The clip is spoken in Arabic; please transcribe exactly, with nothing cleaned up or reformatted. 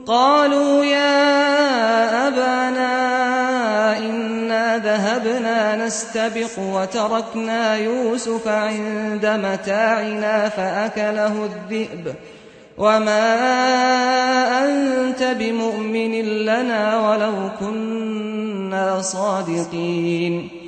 قالوا يا أبانا إنا ذهبنا نستبق وتركنا يوسف عند متاعنا فأكله الذئب وما أنت بمؤمن لنا ولو كنا صادقين